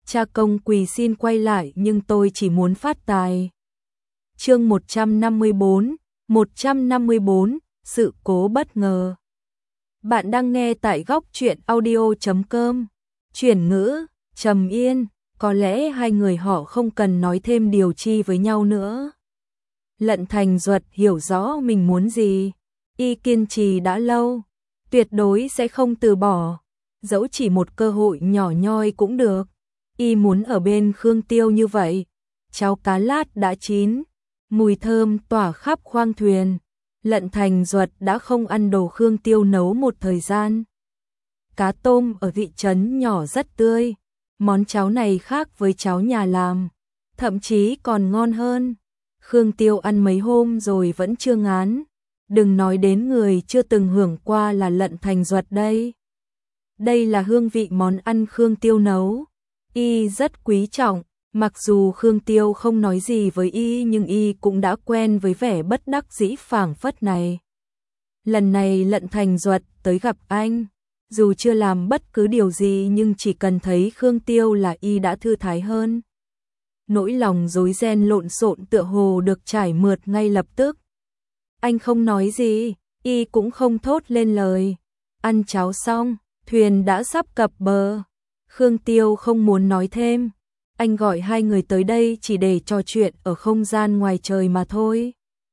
Cha công quỳ xin quay lại nhưng tôi chỉ muốn phát tài. Chương 154, sự cố bất ngờ. Bạn đang nghe tại góc truyện audio.com. Chuyển ngữ, Trầm Yên, có lẽ hai người họ không cần nói thêm điều chi với nhau nữa. Lận Thành Duật hiểu rõ mình muốn gì, y kiên trì đã lâu, tuyệt đối sẽ không từ bỏ, dẫu chỉ một cơ hội nhỏ nhoi cũng được. Y muốn ở bên Khương Tiêu như vậy. Cháo cá lát đã chín, mùi thơm tỏa khắp khoang thuyền. Lận Thành Duật đã không ăn đồ Khương Tiêu nấu một thời gian. Cá tôm ở thị trấn nhỏ rất tươi, món cháo này khác với cháo nhà làm, thậm chí còn ngon hơn. Khương Tiêu ăn mấy hôm rồi vẫn chưa ngán, đừng nói đến người chưa từng hưởng qua là Lận Thành Duật đây. Đây là hương vị món ăn Khương Tiêu nấu, y rất quý trọng, mặc dù Khương Tiêu không nói gì với y nhưng y cũng đã quen với vẻ bất đắc dĩ phảng phất này. Lần này Lận Thành Duật tới gặp anh, dù chưa làm bất cứ điều gì nhưng chỉ cần thấy Khương Tiêu là y đã thư thái hơn. Nỗi lòng rối ren lộn xộn tựa hồ được trải mượt ngay lập tức. Anh không nói gì, y cũng không thốt lên lời. Ăn cháo xong, thuyền đã sắp cập bờ. Khương Tiêu không muốn nói thêm, anh gọi hai người tới đây chỉ để trò chuyện ở không gian ngoài trời mà thôi.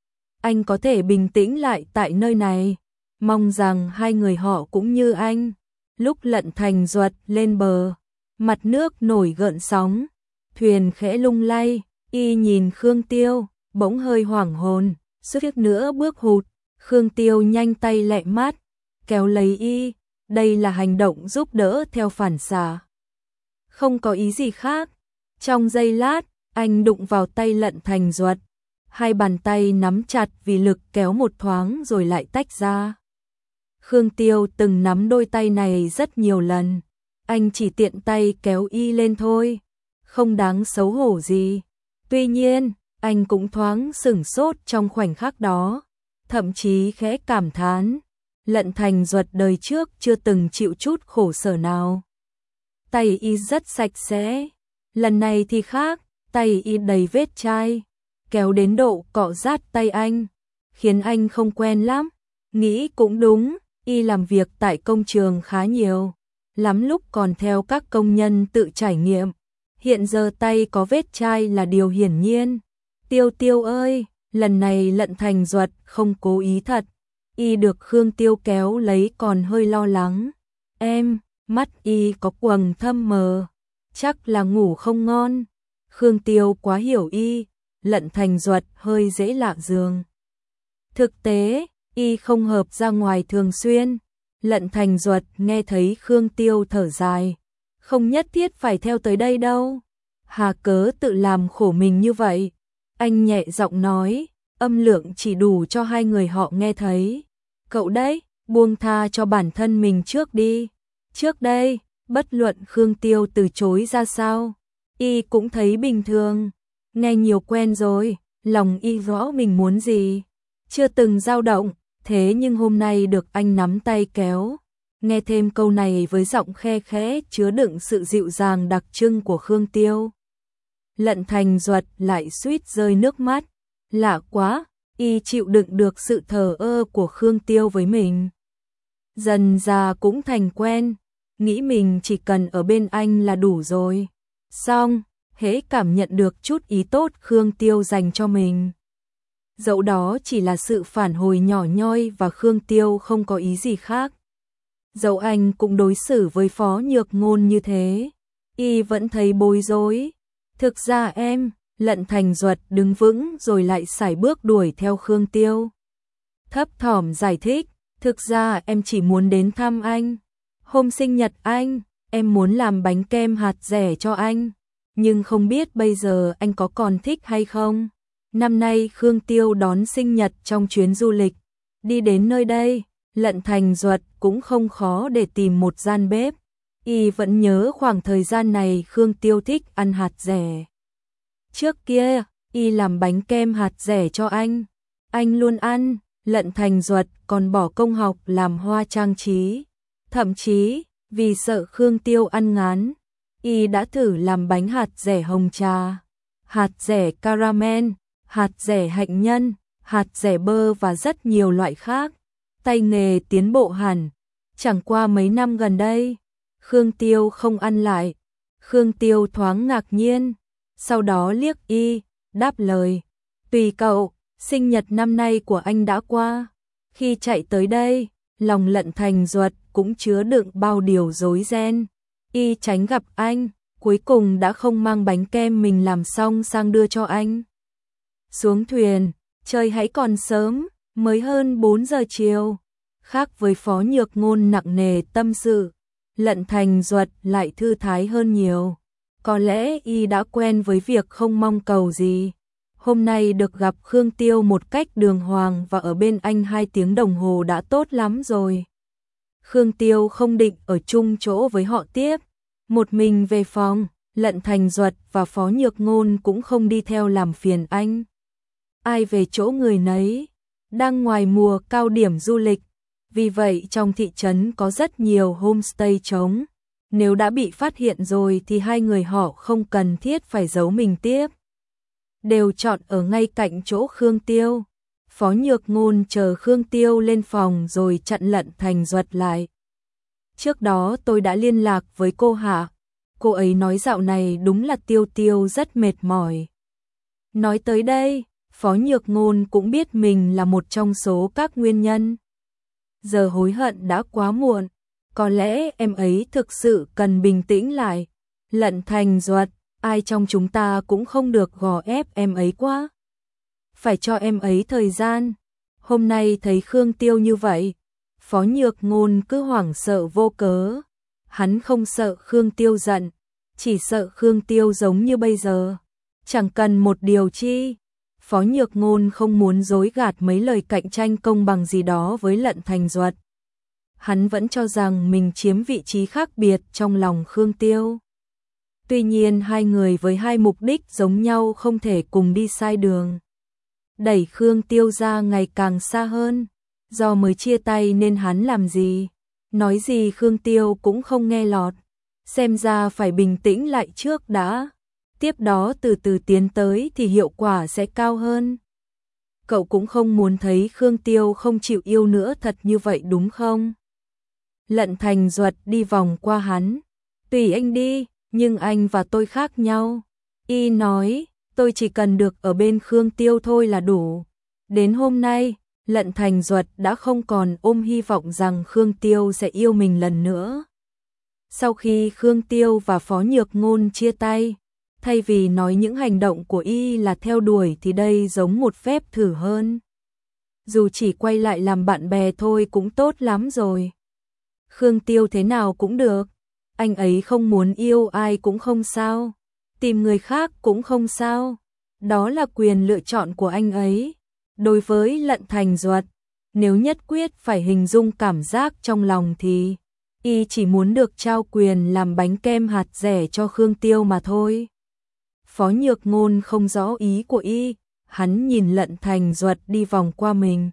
Anh có thể bình tĩnh lại tại nơi này, mong rằng hai người họ cũng như anh. Lúc Lận Thành Duật lên bờ, mặt nước nổi gợn sóng, thuyền khẽ lung lay, y nhìn Khương Tiêu, bỗng hơi hoảng hồn, suýt nữa bước hụt. Khương Tiêu nhanh tay lẹ mắt, kéo lấy y, đây là hành động giúp đỡ theo phản xạ. Không có ý gì khác. Trong giây lát, anh đụng vào tay Lận Thành Duật, hai bàn tay nắm chặt vì lực kéo một thoáng rồi lại tách ra. Khương Tiêu từng nắm đôi tay này rất nhiều lần, anh chỉ tiện tay kéo y lên thôi, không đáng xấu hổ gì. Tuy nhiên, anh cũng thoáng sửng sốt trong khoảnh khắc đó, thậm chí khẽ cảm thán, Lận Thành Duật đời trước chưa từng chịu chút khổ sở nào. Tay y rất sạch sẽ, lần này thì khác, tay y đầy vết chai, kéo đến độ cọ rát tay anh, khiến anh không quen lắm. Nghĩ cũng đúng, y làm việc tại công trường khá nhiều, lắm lúc còn theo các công nhân tự trải nghiệm. Hiện giờ tay có vết chai là điều hiển nhiên. Tiêu Tiêu ơi, lần này Lận Thành Duật không cố ý thật. Y được Khương Tiêu kéo lấy còn hơi lo lắng. Em, mắt y có quầng thâm mờ, chắc là ngủ không ngon. Khương Tiêu quá hiểu y, Lận Thành Duật hơi dễ lạ giường. Thực tế, y không hợp ra ngoài thường xuyên. Lận Thành Duật nghe thấy Khương Tiêu thở dài, không nhất thiết phải theo tới đây đâu. Hà cớ tự làm khổ mình như vậy. Anh nhẹ giọng nói, âm lượng chỉ đủ cho hai người họ nghe thấy. Cậu đấy, buông tha cho bản thân mình trước đi. Trước đây, bất luận Khương Tiêu từ chối ra sao, y cũng thấy bình thường. Nghe nhiều quen rồi, lòng y rõ mình muốn gì, chưa từng dao động. Thế nhưng hôm nay được anh nắm tay kéo, nghe thêm câu này với giọng khe khẽ chứa đựng sự dịu dàng đặc trưng của Khương Tiêu, Lận Thành Duật lại suýt rơi nước mắt. Lạ quá, y chịu đựng được sự thờ ơ của Khương Tiêu với mình. Dần già cũng thành quen, nghĩ mình chỉ cần ở bên anh là đủ rồi. Xong, hễ cảm nhận được chút ý tốt Khương Tiêu dành cho mình, dẫu đó chỉ là sự phản hồi nhỏ nhoi và Khương Tiêu không có ý gì khác, dẫu anh cũng đối xử với Phó Nhược Ngôn như thế, y vẫn thấy bối rối. Thực ra em, Lận Thành Duật đứng vững rồi lại sải bước đuổi theo Khương Tiêu. Thấp thỏm giải thích, thực ra em chỉ muốn đến thăm anh. Hôm sinh nhật anh, em muốn làm bánh kem hạt dẻ cho anh, nhưng không biết bây giờ anh có còn thích hay không. Năm nay Khương Tiêu đón sinh nhật trong chuyến du lịch, đi đến nơi đây, Lận Thành Duật cũng không khó để tìm một gian bếp. Y vẫn nhớ khoảng thời gian này Khương Tiêu thích ăn hạt dẻ. Trước kia, y làm bánh kem hạt dẻ cho anh luôn ăn. Lận Thành Duật còn bỏ công học làm hoa trang trí, thậm chí vì sợ Khương Tiêu ăn ngán, Y đã thử làm bánh hạt dẻ hồng trà, hạt dẻ caramel, hạt dẻ hạnh nhân, hạt dẻ bơ và rất nhiều loại khác. Tay nghề tiến bộ hẳn. Chẳng qua mấy năm gần đây, Khương Tiêu không ăn lại. Khương Tiêu thoáng ngạc nhiên, sau đó liếc Y, đáp lời: "Tùy cậu, sinh nhật năm nay của anh đã qua." Khi chạy tới đây, lòng Lận Thành Duật cũng chứa đựng bao điều rối ren. Y tránh gặp anh, cuối cùng đã không mang bánh kem mình làm xong sang đưa cho anh. Xuống thuyền, trời hãy còn sớm, mới hơn 4 giờ chiều. Khác với Phó Nhược Ngôn nặng nề tâm sự, Lận Thành Duật lại thư thái hơn nhiều. Có lẽ Y đã quen với việc không mong cầu gì. Hôm nay được gặp Khương Tiêu một cách đường hoàng và ở bên anh 2 tiếng đồng hồ đã tốt lắm rồi. Khương Tiêu không định ở chung chỗ với họ tiếp. Một mình về phòng, Lận Thành Duật và Phó Nhược Ngôn cũng không đi theo làm phiền anh. Ai về chỗ người nấy, đang ngoài mùa cao điểm du lịch. Vì vậy trong thị trấn có rất nhiều homestay trống. Nếu đã bị phát hiện rồi thì 2 người họ không cần thiết phải giấu mình tiếp. Đều chọn ở ngay cạnh chỗ Khương Tiêu. Phó Nhược Ngôn chờ Khương Tiêu lên phòng rồi chặn Lận Thành Duật lại. Trước đó tôi đã liên lạc với cô Hạ. Cô ấy nói dạo này đúng là Tiêu Tiêu rất mệt mỏi. Nói tới đây, Phó Nhược Ngôn cũng biết mình là một trong số các nguyên nhân. Giờ hối hận đã quá muộn. Có lẽ em ấy thực sự cần bình tĩnh lại. Lận Thành Duật, ai trong chúng ta cũng không được gò ép em ấy quá. Phải cho em ấy thời gian. Hôm nay thấy Khương Tiêu như vậy, Phó Nhược Ngôn cứ hoảng sợ vô cớ. Hắn không sợ Khương Tiêu giận, chỉ sợ Khương Tiêu giống như bây giờ. Chẳng cần một điều chi. Phó Nhược Ngôn không muốn dối gạt mấy lời cạnh tranh công bằng gì đó với Lận Thành Duật. Hắn vẫn cho rằng mình chiếm vị trí khác biệt trong lòng Khương Tiêu. Tuy nhiên 2 người với 2 mục đích giống nhau không thể cùng đi sai đường. Đẩy Khương Tiêu ra ngày càng xa hơn. Do mới chia tay nên hắn làm gì, nói gì Khương Tiêu cũng không nghe lọt. Xem ra phải bình tĩnh lại trước đã. Tiếp đó từ từ tiến tới thì hiệu quả sẽ cao hơn. Cậu cũng không muốn thấy Khương Tiêu không chịu yêu nữa thật như vậy đúng không? Lận Thành Duật đi vòng qua hắn. Tùy anh đi, nhưng anh và tôi khác nhau. Y nói, tôi chỉ cần được ở bên Khương Tiêu thôi là đủ. Đến hôm nay, Lận Thành Duật đã không còn ôm hy vọng rằng Khương Tiêu sẽ yêu mình lần nữa. Sau khi Khương Tiêu và Phó Nhược Ngôn chia tay, thay vì nói những hành động của Y là theo đuổi thì đây giống một phép thử hơn. Dù chỉ quay lại làm bạn bè thôi cũng tốt lắm rồi. Khương Tiêu thế nào cũng được. Anh ấy không muốn yêu ai cũng không sao. Tìm người khác cũng không sao. Đó là quyền lựa chọn của anh ấy. Đối với Lận Thành Duật, nếu nhất quyết phải hình dung cảm giác trong lòng thì Y chỉ muốn được trao quyền làm bánh kem hạt dẻ cho Khương Tiêu mà thôi. Phó Nhược Ngôn không rõ ý của Y, hắn nhìn Lận Thành Duật đi vòng qua mình.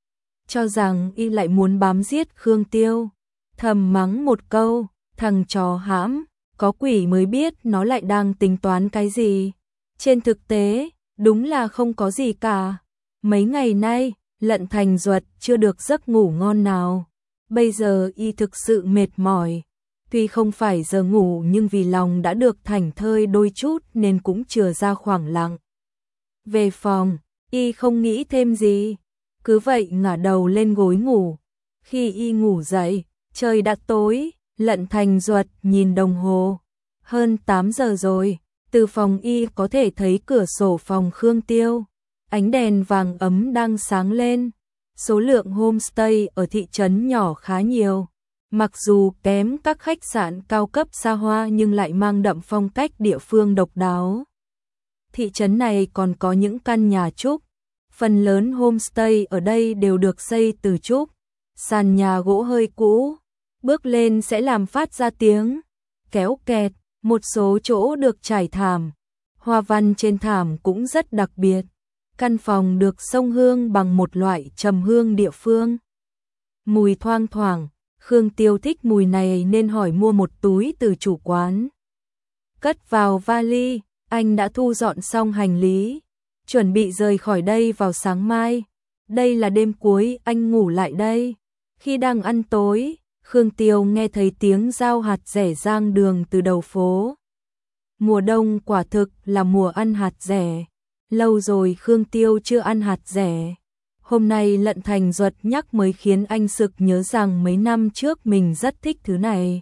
Cho rằng Y lại muốn bám giết Khương Tiêu, thầm mắng một câu, thằng chó hãm, có quỷ mới biết nó lại đang tính toán cái gì. Trên thực tế, đúng là không có gì cả. Mấy ngày nay, Lận Thành Duật chưa được giấc ngủ ngon nào. Bây giờ Y thực sự mệt mỏi. Tuy không phải giờ ngủ nhưng vì lòng đã được thảnh thơi đôi chút nên cũng chừa ra khoảng lặng. Về phòng, Y không nghĩ thêm gì. Cứ vậy ngả đầu lên gối ngủ. Khi Y ngủ dậy, trời đã tối. Lận Thành Duật nhìn đồng hồ. Hơn 8 giờ rồi. Từ phòng Y có thể thấy cửa sổ phòng Khương Tiêu. Ánh đèn vàng ấm đang sáng lên. Số lượng homestay ở thị trấn nhỏ khá nhiều. Mặc dù kém các khách sạn cao cấp xa hoa nhưng lại mang đậm phong cách địa phương độc đáo. Thị trấn này còn có những căn nhà trúc. Phần lớn homestay ở đây đều được xây từ trúc. Sàn nhà gỗ hơi cũ. Bước lên sẽ làm phát ra tiếng kéo kẹt. Một số chỗ được trải thảm. Hoa văn trên thảm cũng rất đặc biệt. Căn phòng được xông hương bằng một loại trầm hương địa phương. Mùi thoang thoảng, Khương Tiêu thích mùi này nên hỏi mua một túi từ chủ quán. cất vào vali, anh đã thu dọn xong hành lý, chuẩn bị rời khỏi đây vào sáng mai. Đây là đêm cuối anh ngủ lại đây. Khi đang ăn tối, Khương Tiêu nghe thấy tiếng dao hạt dẻ giang đường từ đầu phố. Mùa đông quả thực là mùa ăn hạt dẻ. Lâu rồi Khương Tiêu chưa ăn hạt dẻ. Hôm nay Lận Thành Duật nhắc mới khiến anh sực nhớ rằng mấy năm trước mình rất thích thứ này.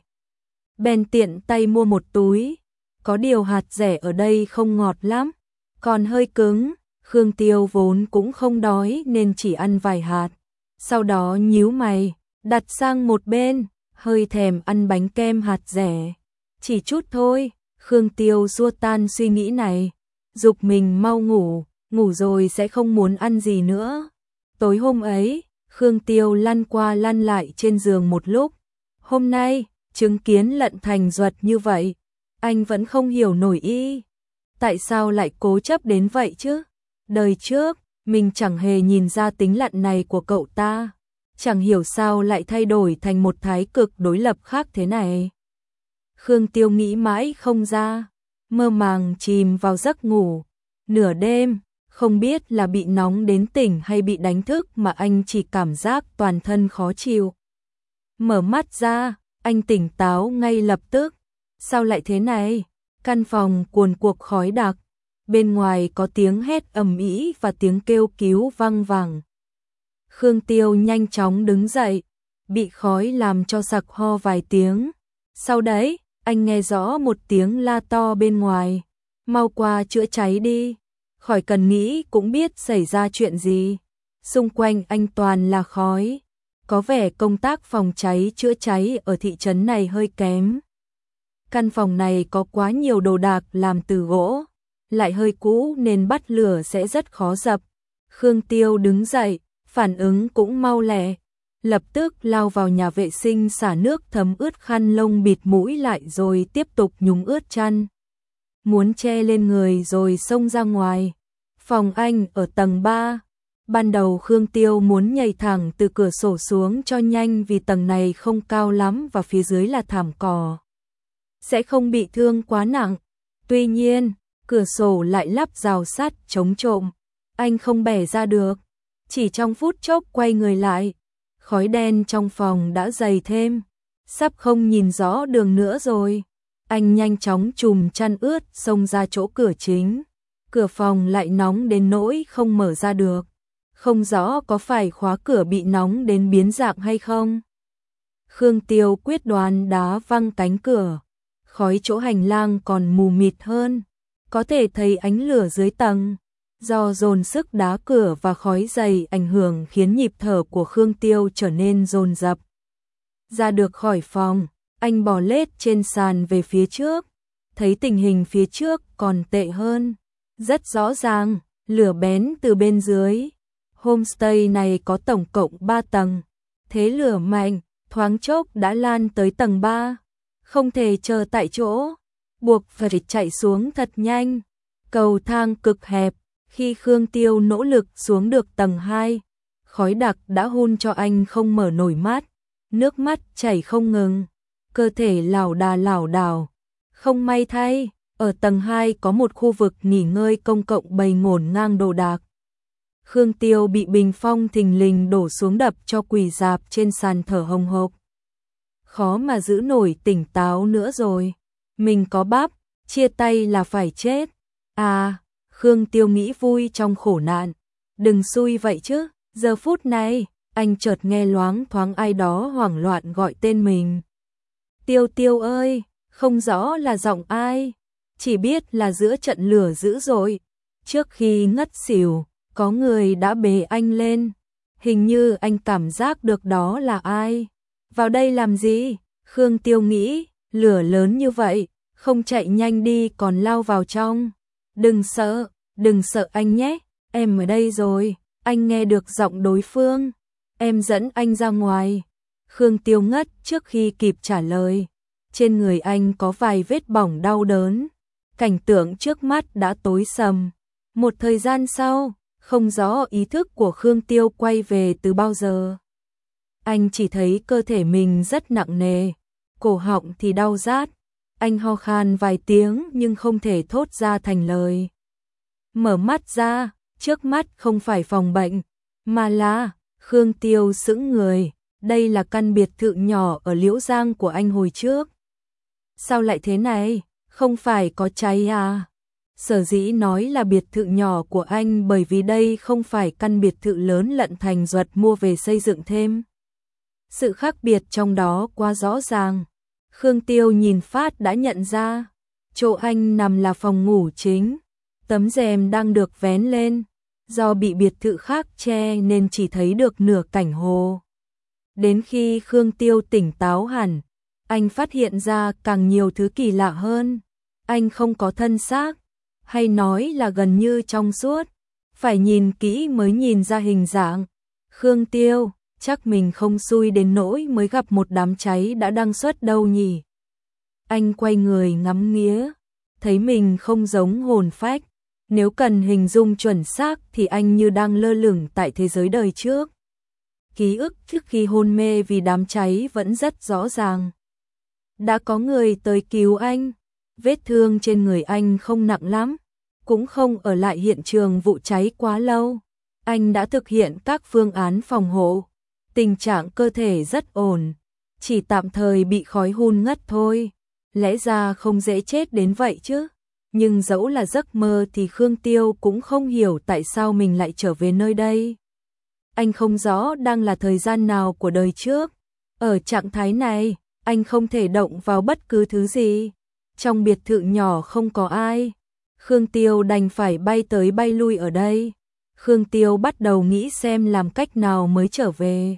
Bèn tiện tay mua một túi. Có điều hạt dẻ ở đây không ngọt lắm, còn hơi cứng. Khương Tiêu vốn cũng không đói nên chỉ ăn vài hạt. Sau đó nhíu mày, đặt sang một bên, hơi thèm ăn bánh kem hạt dẻ. Chỉ chút thôi, Khương Tiêu xua tan suy nghĩ này, giục mình mau ngủ, ngủ rồi sẽ không muốn ăn gì nữa. Tối hôm ấy, Khương Tiêu lăn qua lăn lại trên giường một lúc. Hôm nay, chứng kiến Lận Thành Duật như vậy, anh vẫn không hiểu nổi ý. Tại sao lại cố chấp đến vậy chứ? Đời trước, mình chẳng hề nhìn ra tính lận này của cậu ta. Chẳng hiểu sao lại thay đổi thành một thái cực đối lập khác thế này. Khương Tiêu nghĩ mãi không ra, mơ màng chìm vào giấc ngủ. Nửa đêm, không biết là bị nóng đến tỉnh hay bị đánh thức mà anh chỉ cảm giác toàn thân khó chịu. Mở mắt ra, anh tỉnh táo ngay lập tức. Sao lại thế này? Căn phòng cuồn cuộn khói đặc. Bên ngoài có tiếng hét ầm ĩ và tiếng kêu cứu vang vẳng. Khương Tiêu nhanh chóng đứng dậy, bị khói làm cho sặc ho vài tiếng. Sau đấy, anh nghe rõ một tiếng la to bên ngoài. Mau qua chữa cháy đi, khỏi cần nghĩ cũng biết xảy ra chuyện gì. Xung quanh anh toàn là khói. Có vẻ công tác phòng cháy chữa cháy ở thị trấn này hơi kém. Căn phòng này có quá nhiều đồ đạc làm từ gỗ, lại hơi cũ nên bắt lửa sẽ rất khó dập. Khương Tiêu đứng dậy, phản ứng cũng mau lẹ, lập tức lao vào nhà vệ sinh xả nước thấm ướt khăn lông bịt mũi lại rồi tiếp tục nhúng ướt chăn. Muốn che lên người rồi xông ra ngoài. Phòng anh ở tầng 3. Ban đầu Khương Tiêu muốn nhảy thẳng từ cửa sổ xuống cho nhanh vì tầng này không cao lắm và phía dưới là thảm cỏ, sẽ không bị thương quá nặng. Tuy nhiên, cửa sổ lại lắp rào sắt chống trộm. Anh không bẻ ra được. Chỉ trong phút chốc quay người lại, khói đen trong phòng đã dày thêm, sắp không nhìn rõ đường nữa rồi. Anh nhanh chóng chùm chăn ướt xông ra chỗ cửa chính. Cửa phòng lại nóng đến nỗi không mở ra được. Không rõ có phải khóa cửa bị nóng đến biến dạng hay không. Khương Tiêu quyết đoán đá văng cánh cửa. Khói chỗ hành lang còn mù mịt hơn, có thể thấy ánh lửa dưới tầng. Do dồn sức đá cửa và khói dày ảnh hưởng khiến nhịp thở của Khương Tiêu trở nên dồn dập. Ra được khỏi phòng, anh bò lết trên sàn về phía trước, thấy tình hình phía trước còn tệ hơn. Rất rõ ràng, lửa bén từ bên dưới. Homestay này có tổng cộng 3 tầng, thế lửa mạnh, thoáng chốc đã lan tới tầng 3. Không thể chờ tại chỗ, buộc phải chạy xuống thật nhanh. Cầu thang cực hẹp, khi Khương Tiêu nỗ lực xuống được tầng 2, khói đặc đã hun cho anh không mở nổi mắt, nước mắt chảy không ngừng, cơ thể lảo đảo. Không may thay, ở tầng 2 có một khu vực nghỉ ngơi công cộng bày ngổn ngang đồ đạc. Khương Tiêu bị bình phong thình lình đổ xuống đập cho quỳ rạp trên sàn thở hồng hộc. Khó mà giữ nổi tỉnh táo nữa rồi. Mình có bắp, chia tay là phải chết. À, Khương Tiêu nghĩ vui trong khổ nạn. Đừng xui vậy chứ. Giờ phút này, anh chợt nghe loáng thoáng ai đó hoảng loạn gọi tên mình. Tiêu Tiêu ơi, không rõ là giọng ai. Chỉ biết là giữa trận lửa dữ dội. Trước khi ngất xỉu, có người đã bế anh lên. Hình như anh cảm giác được đó là ai. Vào đây làm gì? Khương Tiêu nghĩ, lửa lớn như vậy, không chạy nhanh đi còn lao vào trong. Đừng sợ anh nhé, em ở đây rồi. Anh nghe được giọng đối phương. Em dẫn anh ra ngoài. Khương Tiêu ngất trước khi kịp trả lời. Trên người anh có vài vết bỏng đau đớn. Cảnh tượng trước mắt đã tối sầm. Một thời gian sau, không rõ ý thức của Khương Tiêu quay về từ bao giờ. Anh chỉ thấy cơ thể mình rất nặng nề, cổ họng thì đau rát. Anh ho khan vài tiếng nhưng không thể thốt ra thành lời. Mở mắt ra, trước mắt không phải phòng bệnh, mà là Khương Tiêu sững người. Đây là căn biệt thự nhỏ ở Liễu Giang của anh hồi trước. Sao lại thế này? Không phải có cháy à? Sở dĩ nói là biệt thự nhỏ của anh bởi vì đây không phải căn biệt thự lớn Lận Thành Duật mua về xây dựng thêm. Sự khác biệt trong đó quá rõ ràng. Khương Tiêu nhìn phát đã nhận ra, chỗ anh nằm là phòng ngủ chính. Tấm rèm đang được vén lên, do bị biệt thự khác che nên chỉ thấy được nửa cảnh hồ. Đến khi Khương Tiêu tỉnh táo hẳn, anh phát hiện ra càng nhiều thứ kỳ lạ hơn. Anh không có thân xác, hay nói là gần như trong suốt, phải nhìn kỹ mới nhìn ra hình dạng. Khương Tiêu, chắc mình không xui đến nỗi mới gặp một đám cháy đã đăng xuất đâu nhỉ. Anh quay người ngắm nghía, thấy mình không giống hồn phách. Nếu cần hình dung chuẩn xác thì anh như đang lơ lửng tại thế giới đời trước. Ký ức trước khi hôn mê vì đám cháy vẫn rất rõ ràng. Đã có người tới cứu anh, vết thương trên người anh không nặng lắm, cũng không ở lại hiện trường vụ cháy quá lâu. Anh đã thực hiện các phương án phòng hộ, tình trạng cơ thể rất ổn, chỉ tạm thời bị khói hun ngất thôi. Lẽ ra không dễ chết đến vậy chứ. Nhưng dẫu là giấc mơ thì Khương Tiêu cũng không hiểu tại sao mình lại trở về nơi đây. Anh không rõ đang là thời gian nào của đời trước. Ở trạng thái này, anh không thể động vào bất cứ thứ gì. Trong biệt thự nhỏ không có ai. Khương Tiêu đành phải bay tới bay lui ở đây. Khương Tiêu bắt đầu nghĩ xem làm cách nào mới trở về.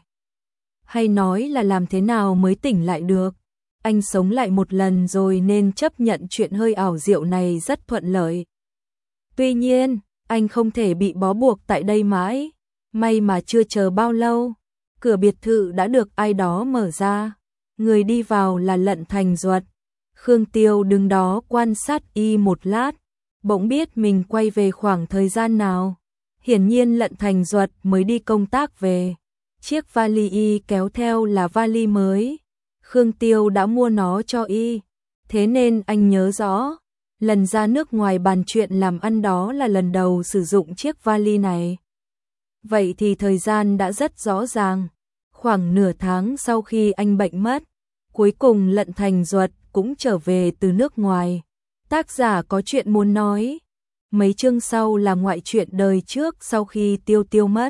Hay nói là làm thế nào mới tỉnh lại được. Anh sống lại một lần rồi nên chấp nhận chuyện hơi ảo diệu này rất thuận lợi. Tuy nhiên, anh không thể bị bó buộc tại đây mãi. May mà chưa chờ bao lâu, cửa biệt thự đã được ai đó mở ra. Người đi vào là Lận Thành Duật. Khương Tiêu đứng đó quan sát y một lát, bỗng biết mình quay về khoảng thời gian nào. Hiển nhiên Lận Thành Duật mới đi công tác về. Chiếc vali y kéo theo là vali mới. Khương Tiêu đã mua nó cho y, thế nên anh nhớ rõ, lần ra nước ngoài bàn chuyện làm ăn đó là lần đầu sử dụng chiếc vali này. Vậy thì thời gian đã rất rõ ràng, khoảng nửa tháng sau khi anh bệnh mất, cuối cùng Lận Thành Duật cũng trở về từ nước ngoài. Tác giả có chuyện muốn nói, mấy chương sau là ngoại truyện đời trước sau khi Tiêu Tiêu mất.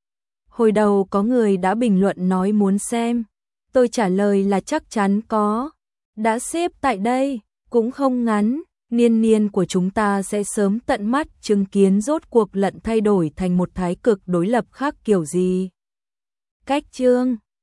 Hồi đầu có người đã bình luận nói muốn xem. Tôi trả lời là chắc chắn có. Đã xếp tại đây, cũng không ngắn. Niên niên của chúng ta sẽ sớm tận mắt chứng kiến rốt cuộc Lận thay đổi thành một thái cực đối lập khác kiểu gì. Cách chương